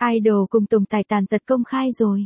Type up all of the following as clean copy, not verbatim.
Idol cùng Tùng Tài tàn tật công khai rồi.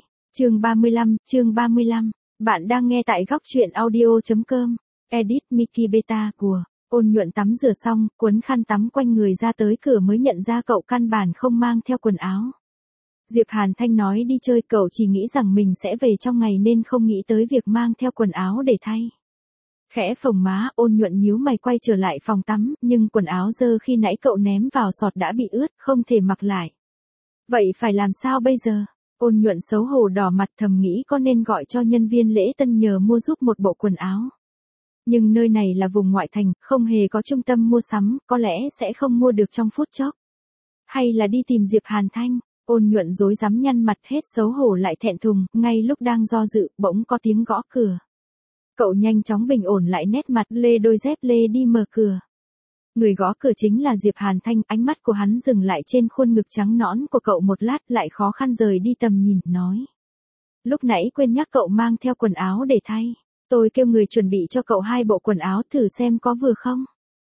Chương 35, bạn đang nghe tại góc truyện audio.com. Edit Mickey Beta của Ôn Nhuận tắm rửa xong, cuốn khăn tắm quanh người ra tới cửa mới nhận ra cậu căn bản không mang theo quần áo. Diệp Hàn Thanh nói đi chơi, cậu chỉ nghĩ rằng mình sẽ về trong ngày nên không nghĩ tới việc mang theo quần áo để thay. Khẽ phồng má, Ôn Nhuận nhíu mày quay trở lại phòng tắm, nhưng quần áo dơ khi nãy cậu ném vào sọt đã bị ướt, không thể mặc lại. Vậy phải làm sao bây giờ? Ôn Nhuận xấu hổ đỏ mặt, thầm nghĩ có nên gọi cho nhân viên lễ tân nhờ mua giúp một bộ quần áo. Nhưng nơi này là vùng ngoại thành, không hề có trung tâm mua sắm, có lẽ sẽ không mua được trong phút chốc. Hay là đi tìm Diệp Hàn Thanh? Ôn Nhuận rối rắm nhăn mặt, hết xấu hổ lại thẹn thùng, ngay lúc đang do dự, bỗng có tiếng gõ cửa. Cậu nhanh chóng bình ổn lại nét mặt, lê đôi dép lê đi mở cửa. Người gõ cửa chính là Diệp Hàn Thanh, ánh mắt của hắn dừng lại trên khuôn ngực trắng nõn của cậu một lát, lại khó khăn rời đi tầm nhìn, nói. Lúc nãy quên nhắc cậu mang theo quần áo để thay. Tôi kêu người chuẩn bị cho cậu 2 bộ quần áo thử xem có vừa không.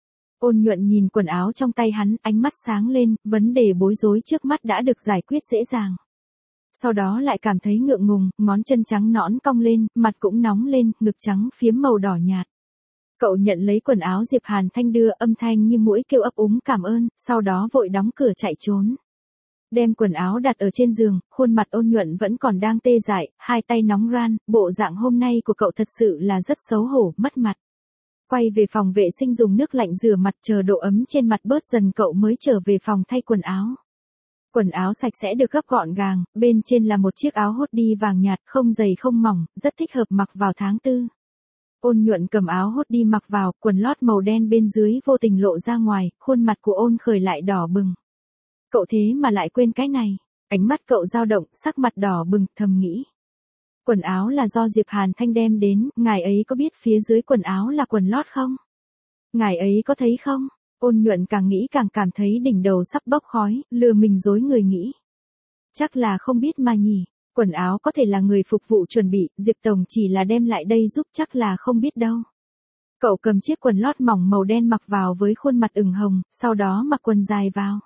Ôn Nhuận nhìn quần áo trong tay hắn, ánh mắt sáng lên, vấn đề bối rối trước mắt đã được giải quyết dễ dàng. Sau đó lại cảm thấy ngượng ngùng, ngón chân trắng nõn cong lên, mặt cũng nóng lên, ngực trắng phiếm màu đỏ nhạt. Cậu nhận lấy quần áo Diệp Hàn Thanh đưa, âm thanh như muỗi kêu ấp úng cảm ơn, sau đó vội đóng cửa chạy trốn. Đem quần áo đặt ở trên giường, khuôn mặt Ôn Nhuận vẫn còn đang tê dại, hai tay nóng ran, bộ dạng hôm nay của cậu thật sự là rất xấu hổ, mất mặt. Quay về phòng vệ sinh dùng nước lạnh rửa mặt, chờ độ ấm trên mặt bớt dần cậu mới trở về phòng thay quần áo. Quần áo sạch sẽ được gấp gọn gàng, bên trên là một chiếc áo hoodie vàng nhạt, không dày không mỏng, rất thích hợp mặc vào tháng 4. Ôn Nhuận cầm áo hoodie mặc vào, quần lót màu đen bên dưới vô tình lộ ra ngoài, khuôn mặt của Ôn Khởi lại đỏ bừng. Cậu thế mà lại quên cái này. Ánh mắt cậu dao động, sắc mặt đỏ bừng, thầm nghĩ. Quần áo là do Diệp Hàn Thanh đem đến, ngài ấy có biết phía dưới quần áo là quần lót không? Ngài ấy có thấy không? Ôn Nhuận càng nghĩ càng cảm thấy đỉnh đầu sắp bốc khói, lừa mình dối người nghĩ. Chắc là không biết mà nhỉ, quần áo có thể là người phục vụ chuẩn bị, Diệp Tổng chỉ là đem lại đây giúp, chắc là không biết đâu. Cậu cầm chiếc quần lót mỏng màu đen mặc vào với khuôn mặt ửng hồng, sau đó mặc quần dài vào.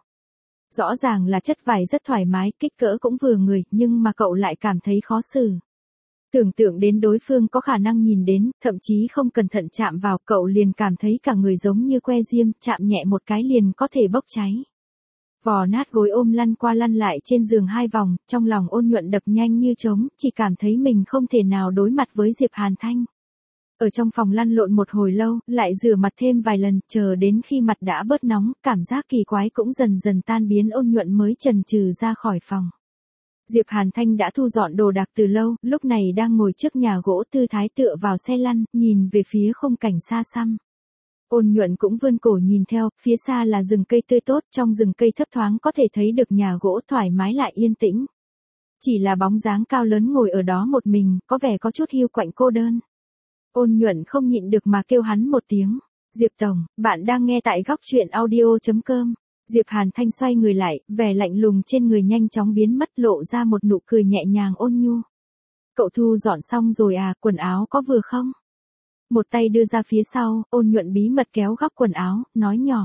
Rõ ràng là chất vải rất thoải mái, kích cỡ cũng vừa người, nhưng mà cậu lại cảm thấy khó xử. Tưởng tượng đến đối phương có khả năng nhìn đến, thậm chí không cẩn thận chạm vào, cậu liền cảm thấy cả người giống như que diêm, chạm nhẹ một cái liền có thể bốc cháy. Vò nát gối ôm lăn qua lăn lại trên giường 2 vòng, trong lòng Ôn Nhuận đập nhanh như trống, chỉ cảm thấy mình không thể nào đối mặt với Diệp Hàn Thanh. Ở trong phòng lăn lộn một hồi lâu, lại rửa mặt thêm vài lần, chờ đến khi mặt đã bớt nóng, cảm giác kỳ quái cũng dần dần tan biến, Ôn Nhuận mới chần chừ ra khỏi phòng. Diệp Hàn Thanh đã thu dọn đồ đạc từ lâu, lúc này đang ngồi trước nhà gỗ tư thái tựa vào xe lăn, nhìn về phía khung cảnh xa xăm. Ôn Nhuận cũng vươn cổ nhìn theo, phía xa là rừng cây tươi tốt, trong rừng cây thấp thoáng có thể thấy được nhà gỗ thoải mái lại yên tĩnh. Chỉ là bóng dáng cao lớn ngồi ở đó một mình, có vẻ có chút hiu quạnh cô đơn. Ôn Nhuận không nhịn được mà kêu hắn một tiếng. Diệp Tổng, bạn đang nghe tại góc truyện audio.com. Diệp Hàn Thanh xoay người lại, vẻ lạnh lùng trên người nhanh chóng biến mất, lộ ra một nụ cười nhẹ nhàng ôn nhu. Cậu thu dọn xong rồi à, quần áo có vừa không? Một tay đưa ra phía sau, Ôn Nhuận bí mật kéo góc quần áo, nói nhỏ.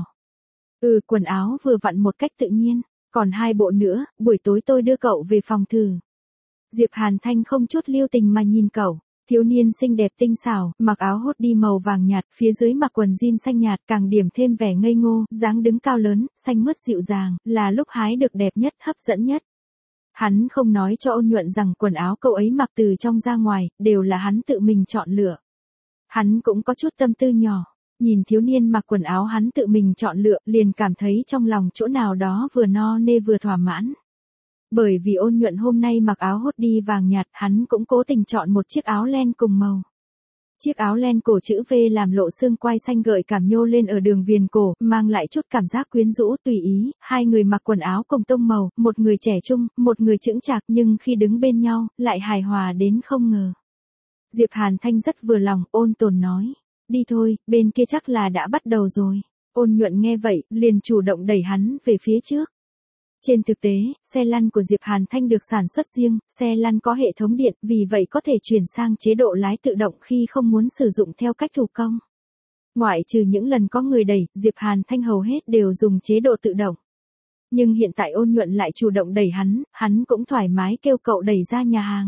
Quần áo vừa vặn một cách tự nhiên, còn 2 bộ nữa, buổi tối tôi đưa cậu về phòng thử. Diệp Hàn Thanh không chút lưu tình mà nhìn cậu. Thiếu niên xinh đẹp tinh xảo, mặc áo hoodie màu vàng nhạt, phía dưới mặc quần jean xanh nhạt, càng điểm thêm vẻ ngây ngô, dáng đứng cao lớn, xanh mướt dịu dàng, là lúc hái được đẹp nhất, hấp dẫn nhất. Hắn không nói cho Ôn Nhuận rằng quần áo cậu ấy mặc từ trong ra ngoài, đều là hắn tự mình chọn lựa. Hắn cũng có chút tâm tư nhỏ, nhìn thiếu niên mặc quần áo hắn tự mình chọn lựa, liền cảm thấy trong lòng chỗ nào đó vừa no nê vừa thỏa mãn. Bởi vì Ôn Nhuận hôm nay mặc áo hoodie vàng nhạt, hắn cũng cố tình chọn một chiếc áo len cùng màu. Chiếc áo len cổ chữ V làm lộ xương quai xanh gợi cảm nhô lên ở đường viền cổ, mang lại chút cảm giác quyến rũ tùy ý. 2 người mặc quần áo cùng tông màu, một người trẻ trung, một người chững chạc, nhưng khi đứng bên nhau, lại hài hòa đến không ngờ. Diệp Hàn Thanh rất vừa lòng, ôn tồn nói. Đi thôi, bên kia chắc là đã bắt đầu rồi. Ôn Nhuận nghe vậy, liền chủ động đẩy hắn về phía trước. Trên thực tế, xe lăn của Diệp Hàn Thanh được sản xuất riêng, xe lăn có hệ thống điện, vì vậy có thể chuyển sang chế độ lái tự động khi không muốn sử dụng theo cách thủ công. Ngoại trừ những lần có người đẩy, Diệp Hàn Thanh hầu hết đều dùng chế độ tự động. Nhưng hiện tại Ôn Nhuận lại chủ động đẩy hắn cũng thoải mái kêu cậu đẩy ra nhà hàng.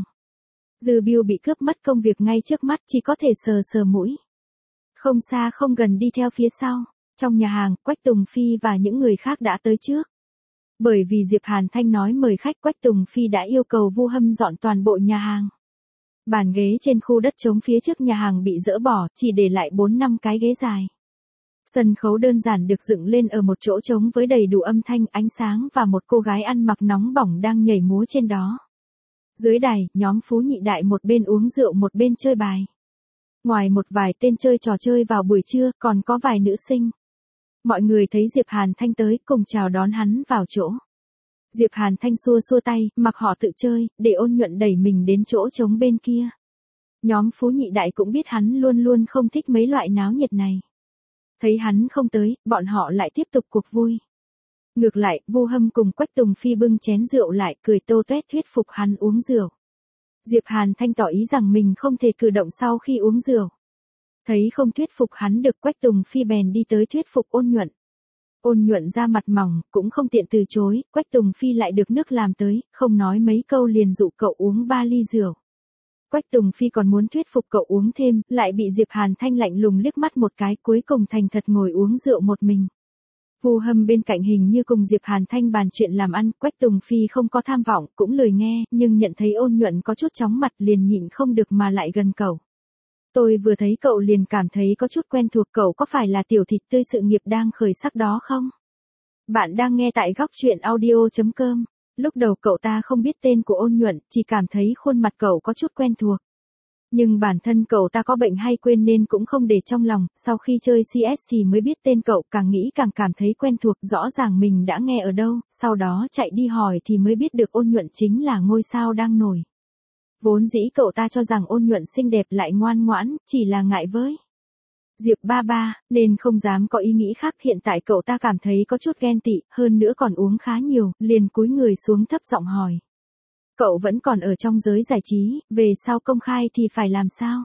Dư Bưu bị cướp mất công việc ngay trước mắt, chỉ có thể sờ sờ mũi. Không xa không gần đi theo phía sau. Trong nhà hàng, Quách Tùng Phi và những người khác đã tới trước. Bởi vì Diệp Hàn Thanh nói mời khách, Quách Tùng Phi đã yêu cầu Vu Hâm dọn toàn bộ nhà hàng. Bàn ghế trên khu đất trống phía trước nhà hàng bị dỡ bỏ, chỉ để lại 4-5 cái ghế dài. Sân khấu đơn giản được dựng lên ở một chỗ trống với đầy đủ âm thanh, ánh sáng và một cô gái ăn mặc nóng bỏng đang nhảy múa trên đó. Dưới đài, nhóm Phú Nhị Đại một bên uống rượu một bên chơi bài. Ngoài một vài tên chơi trò chơi vào buổi trưa, còn có vài nữ sinh. Mọi người thấy Diệp Hàn Thanh tới, cùng chào đón hắn vào chỗ. Diệp Hàn Thanh xua xua tay, mặc họ tự chơi, để Ôn Nhuận đẩy mình đến chỗ trống bên kia. Nhóm Phú Nhị Đại cũng biết hắn luôn luôn không thích mấy loại náo nhiệt này. Thấy hắn không tới, bọn họ lại tiếp tục cuộc vui. Ngược lại, Vu Hâm cùng Quách Tùng Phi bưng chén rượu lại, cười tô toét thuyết phục hắn uống rượu. Diệp Hàn Thanh tỏ ý rằng mình không thể cử động sau khi uống rượu. Thấy không thuyết phục hắn được, Quách Tùng Phi bèn đi tới thuyết phục Ôn Nhuận. Ôn Nhuận ra mặt mỏng, cũng không tiện từ chối, Quách Tùng Phi lại được nước làm tới, không nói mấy câu liền dụ cậu uống 3 ly rượu. Quách Tùng Phi còn muốn thuyết phục cậu uống thêm, lại bị Diệp Hàn Thanh lạnh lùng liếc mắt một cái, cuối cùng thành thật ngồi uống rượu một mình. Vu Hâm bên cạnh hình như cùng Diệp Hàn Thanh bàn chuyện làm ăn, Quách Tùng Phi không có tham vọng, cũng lười nghe, nhưng nhận thấy Ôn Nhuận có chút chóng mặt liền nhịn không được mà lại gần cậu. Tôi vừa thấy cậu liền cảm thấy có chút quen thuộc, cậu có phải là tiểu thịt tươi sự nghiệp đang khởi sắc đó không? Bạn đang nghe tại góc truyện audio.com. Lúc đầu cậu ta không biết tên của Ôn Nhuận, chỉ cảm thấy khuôn mặt cậu có chút quen thuộc. Nhưng bản thân cậu ta có bệnh hay quên nên cũng không để trong lòng, sau khi chơi CS thì mới biết tên cậu, càng nghĩ càng cảm thấy quen thuộc, rõ ràng mình đã nghe ở đâu, sau đó chạy đi hỏi thì mới biết được Ôn Nhuận chính là ngôi sao đang nổi. Vốn dĩ cậu ta cho rằng Ôn Nhuận xinh đẹp lại ngoan ngoãn, chỉ là ngại với Diệp ba ba, nên không dám có ý nghĩ khác. Hiện tại cậu ta cảm thấy có chút ghen tị, hơn nữa còn uống khá nhiều, liền cúi người xuống thấp giọng hỏi. Cậu vẫn còn ở trong giới giải trí, về sau công khai thì phải làm sao?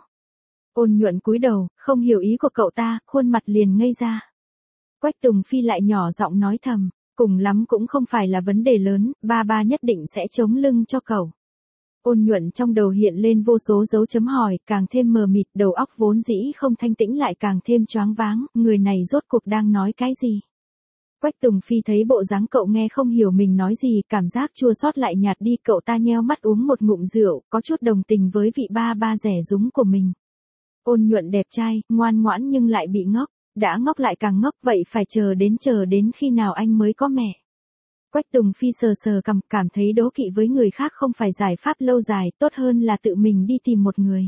Ôn Nhuận cúi đầu, không hiểu ý của cậu ta, khuôn mặt liền ngây ra. Quách Tùng Phi lại nhỏ giọng nói thầm, cùng lắm cũng không phải là vấn đề lớn, ba ba nhất định sẽ chống lưng cho cậu. Ôn Nhuận trong đầu hiện lên vô số dấu chấm hỏi, càng thêm mờ mịt, đầu óc vốn dĩ không thanh tĩnh lại càng thêm choáng váng, người này rốt cuộc đang nói cái gì? Quách Tùng Phi thấy bộ dáng cậu nghe không hiểu mình nói gì, cảm giác chua xót lại nhạt đi, cậu ta nheo mắt uống một ngụm rượu, có chút đồng tình với vị ba ba rẻ rúng của mình. Ôn Nhuận đẹp trai, ngoan ngoãn nhưng lại bị ngốc, đã ngốc lại càng ngốc, vậy phải chờ đến khi nào anh mới có mẹ? Quách Tùng Phi sờ sờ cằm, cảm thấy đố kỵ với người khác không phải giải pháp lâu dài, tốt hơn là tự mình đi tìm một người.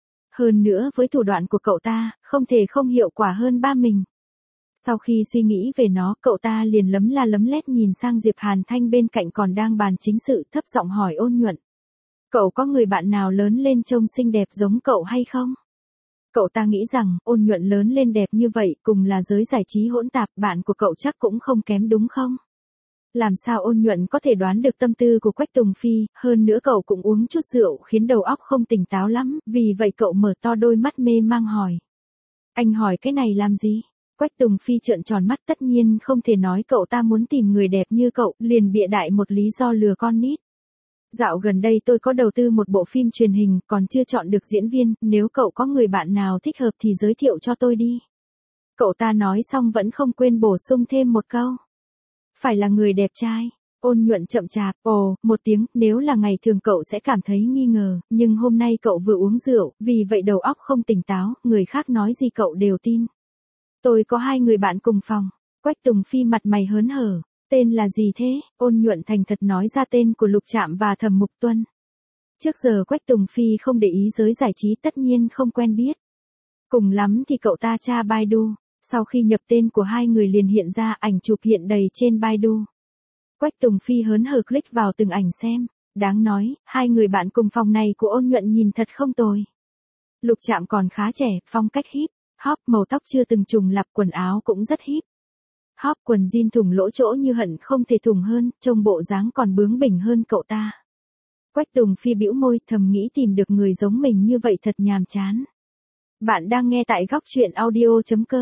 Hơn nữa với thủ đoạn của cậu ta, không thể không hiệu quả hơn ba mình. Sau khi suy nghĩ về nó, cậu ta liền lấm la lấm lét nhìn sang Diệp Hàn Thanh bên cạnh còn đang bàn chính sự, thấp giọng hỏi Ôn Nhuận. Cậu có người bạn nào lớn lên trông xinh đẹp giống cậu hay không? Cậu ta nghĩ rằng, Ôn Nhuận lớn lên đẹp như vậy, cùng là giới giải trí hỗn tạp, bạn của cậu chắc cũng không kém đúng không? Làm sao Ôn Nhuận có thể đoán được tâm tư của Quách Tùng Phi, hơn nữa cậu cũng uống chút rượu khiến đầu óc không tỉnh táo lắm, vì vậy cậu mở to đôi mắt mê mang hỏi. Anh hỏi cái này làm gì? Quách Tùng Phi trợn tròn mắt, tất nhiên không thể nói cậu ta muốn tìm người đẹp như cậu, liền bịa đại một lý do lừa con nít. Dạo gần đây tôi có đầu tư một bộ phim truyền hình, còn chưa chọn được diễn viên, nếu cậu có người bạn nào thích hợp thì giới thiệu cho tôi đi. Cậu ta nói xong vẫn không quên bổ sung thêm một câu. Phải là người đẹp trai. Ôn Nhuận chậm chạp, một tiếng, nếu là ngày thường cậu sẽ cảm thấy nghi ngờ, nhưng hôm nay cậu vừa uống rượu, vì vậy đầu óc không tỉnh táo, người khác nói gì cậu đều tin. Tôi có 2 người bạn cùng phòng. Quách Tùng Phi mặt mày hớn hở. Tên là gì thế? Ôn Nhuận thành thật nói ra tên của Lục Trạm và Thẩm Mục Tuân. Trước giờ Quách Tùng Phi không để ý giới giải trí, tất nhiên không quen biết. Cùng lắm thì cậu ta tra Baidu. Sau khi nhập tên của 2 người liền hiện ra ảnh chụp hiện đầy trên Baidu. Quách Tùng Phi hớn hở click vào từng ảnh xem. Đáng nói, 2 người bạn cùng phòng này của Ôn Nhuận nhìn thật không tồi. Lục Trạm còn khá trẻ, phong cách hip hop, màu tóc chưa từng trùng lặp, quần áo cũng rất hip hop, quần jean thủng lỗ chỗ như hận không thể thủng hơn, trông bộ dáng còn bướng bỉnh hơn cậu ta. Quách Tùng Phi bĩu môi, thầm nghĩ tìm được người giống mình như vậy thật nhàm chán. Bạn đang nghe tại góc truyện audio.com.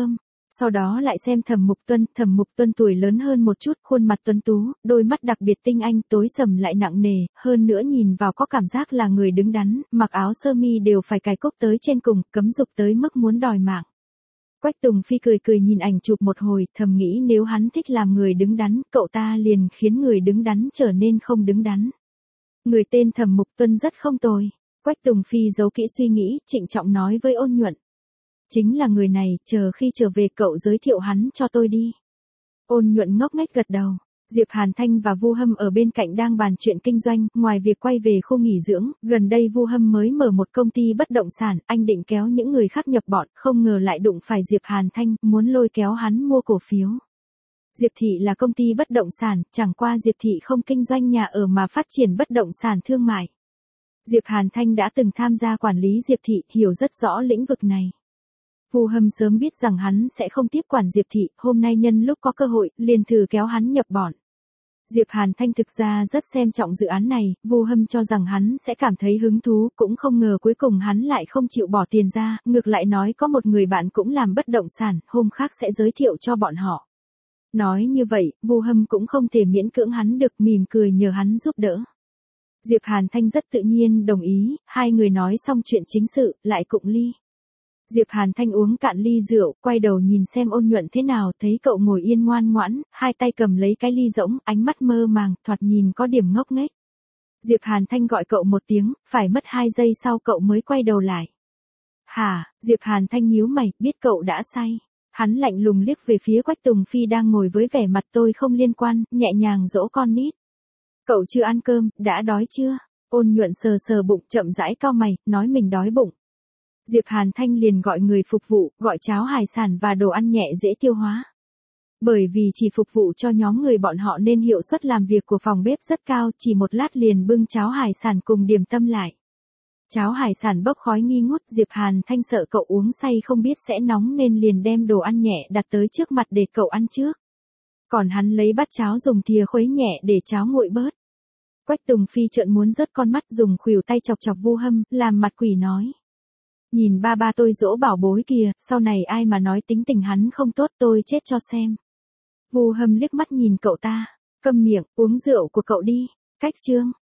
Sau đó lại xem Thẩm Mục Tuân tuổi lớn hơn một chút, khuôn mặt tuấn tú, đôi mắt đặc biệt tinh anh, tối sầm lại nặng nề, hơn nữa nhìn vào có cảm giác là người đứng đắn, mặc áo sơ mi đều phải cài cúc tới trên cùng, cấm dục tới mức muốn đòi mạng. Quách Tùng Phi cười cười nhìn ảnh chụp một hồi, thầm nghĩ nếu hắn thích làm người đứng đắn, cậu ta liền khiến người đứng đắn trở nên không đứng đắn. Người tên Thẩm Mục Tuân rất không tồi. Quách Tùng Phi giấu kỹ suy nghĩ, trịnh trọng nói với Ôn Nhuận. Chính là người này, chờ khi trở về cậu giới thiệu hắn cho tôi đi. Ôn Nhuận ngốc nghếch gật đầu. Diệp Hàn Thanh và Vu Hâm ở bên cạnh đang bàn chuyện kinh doanh, ngoài việc quay về khu nghỉ dưỡng, gần đây Vu Hâm mới mở một công ty bất động sản, anh định kéo những người khác nhập bọn, không ngờ lại đụng phải Diệp Hàn Thanh, muốn lôi kéo hắn mua cổ phiếu. Diệp Thị là công ty bất động sản, chẳng qua Diệp Thị không kinh doanh nhà ở mà phát triển bất động sản thương mại. Diệp Hàn Thanh đã từng tham gia quản lý Diệp Thị, hiểu rất rõ lĩnh vực này. Vu Hâm sớm biết rằng hắn sẽ không tiếp quản Diệp Thị, hôm nay nhân lúc có cơ hội, liền thử kéo hắn nhập bọn. Diệp Hàn Thanh thực ra rất xem trọng dự án này, Vu Hâm cho rằng hắn sẽ cảm thấy hứng thú, cũng không ngờ cuối cùng hắn lại không chịu bỏ tiền ra, ngược lại nói có một người bạn cũng làm bất động sản, hôm khác sẽ giới thiệu cho bọn họ. Nói như vậy, Vu Hâm cũng không thể miễn cưỡng hắn được, mỉm cười nhờ hắn giúp đỡ. Diệp Hàn Thanh rất tự nhiên đồng ý, hai người nói xong chuyện chính sự, lại cụng ly. Diệp Hàn Thanh uống cạn ly rượu, quay đầu nhìn xem Ôn Nhuận thế nào, thấy cậu ngồi yên ngoan ngoãn, hai tay cầm lấy cái ly rỗng, ánh mắt mơ màng, thoạt nhìn có điểm ngốc nghếch. Diệp Hàn Thanh gọi cậu một tiếng, phải mất 2 giây sau cậu mới quay đầu lại. Hả? Diệp Hàn Thanh nhíu mày, biết cậu đã say. Hắn lạnh lùng liếc về phía Quách Tùng Phi đang ngồi với vẻ mặt tôi không liên quan, nhẹ nhàng dỗ con nít. Cậu chưa ăn cơm, đã đói chưa? Ôn Nhuận sờ sờ bụng, chậm rãi cau mày, nói mình đói bụng. Diệp Hàn Thanh liền gọi người phục vụ, gọi cháo hải sản và đồ ăn nhẹ dễ tiêu hóa. Bởi vì chỉ phục vụ cho nhóm người bọn họ nên hiệu suất làm việc của phòng bếp rất cao, chỉ một lát liền bưng cháo hải sản cùng điểm tâm lại. Cháo hải sản bốc khói nghi ngút, Diệp Hàn Thanh sợ cậu uống say không biết sẽ nóng nên liền đem đồ ăn nhẹ đặt tới trước mặt để cậu ăn trước. Còn hắn lấy bát cháo dùng thìa khuấy nhẹ để cháo nguội bớt. Quách Tùng Phi trợn muốn rớt con mắt, dùng khuỷu tay chọc chọc Vu Hâm, làm mặt quỷ nói. Nhìn ba tôi dỗ bảo bối kìa, sau này ai mà nói tính tình hắn không tốt tôi chết cho xem. Vu Hâm liếc mắt nhìn cậu ta, câm miệng, uống rượu của cậu đi. Cách chương